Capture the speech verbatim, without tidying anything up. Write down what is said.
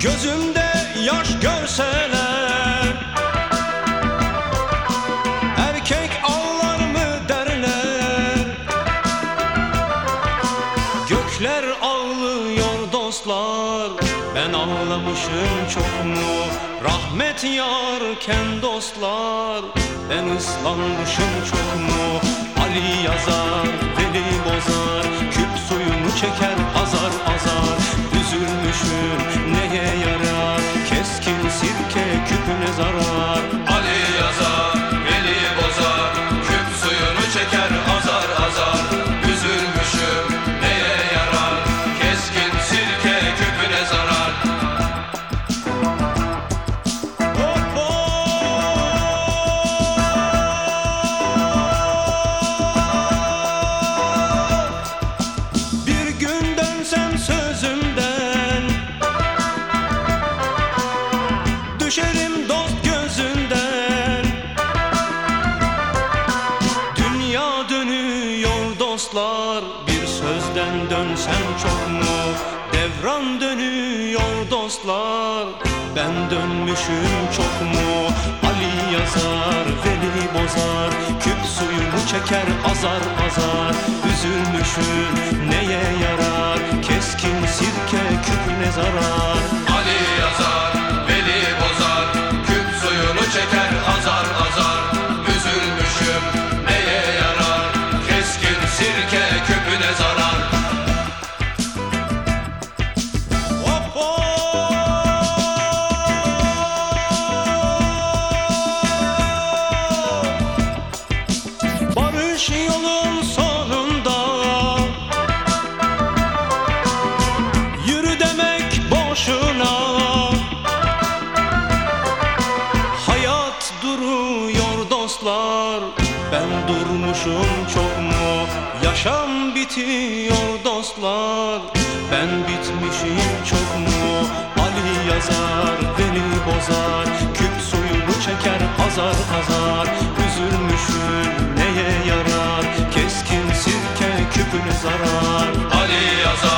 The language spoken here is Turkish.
Gözümde yaş görseler erkek ağlar mı derler. Gökler ağlıyor dostlar, ben ağlamışım çok mu? Rahmet yağarken dostlar, ben ıslanmışım çok mu? Ali yazar, Veli bozar, küp suyunu çeker azar azar. Üzülmüşüm neye yarar, keskin sirke küpüne zarar. Ali yazar, Veli bozar, küp suyunu çeker azar azar. Üzülmüşüm neye yarar, keskin sirke küpüne zarar. Bir gün dönsem sözümden, düşerim dost gözünden. Dünya dönüyor dostlar, bir sözden dönsem çok mu? Devran dönüyor dostlar, ben dönmüşüm çok mu? Ali yazar, Veli bozar, küp suyunu çeker azar azar. Üzülmüşüm neye yarar, keskin sirke küpüne zarar. Ali yazar, Veli bozar, küp suyunu çeker azar azar. Üzülmüşüm neye yarar, keskin sirke küpüne zarar. Hop hop! Barış yolun sonunda, yürü demek boşuna. Hayat duruyor dostlar, ben durmuşum çok mu? Yaşam bitiyor dostlar, ben bitmişim çok mu? Ali yazar, Veli bozar, küp suyunu çeker azar azar. Üzülmüşüm neye yarar, keskin sirke küpüne zarar. Ali yazar,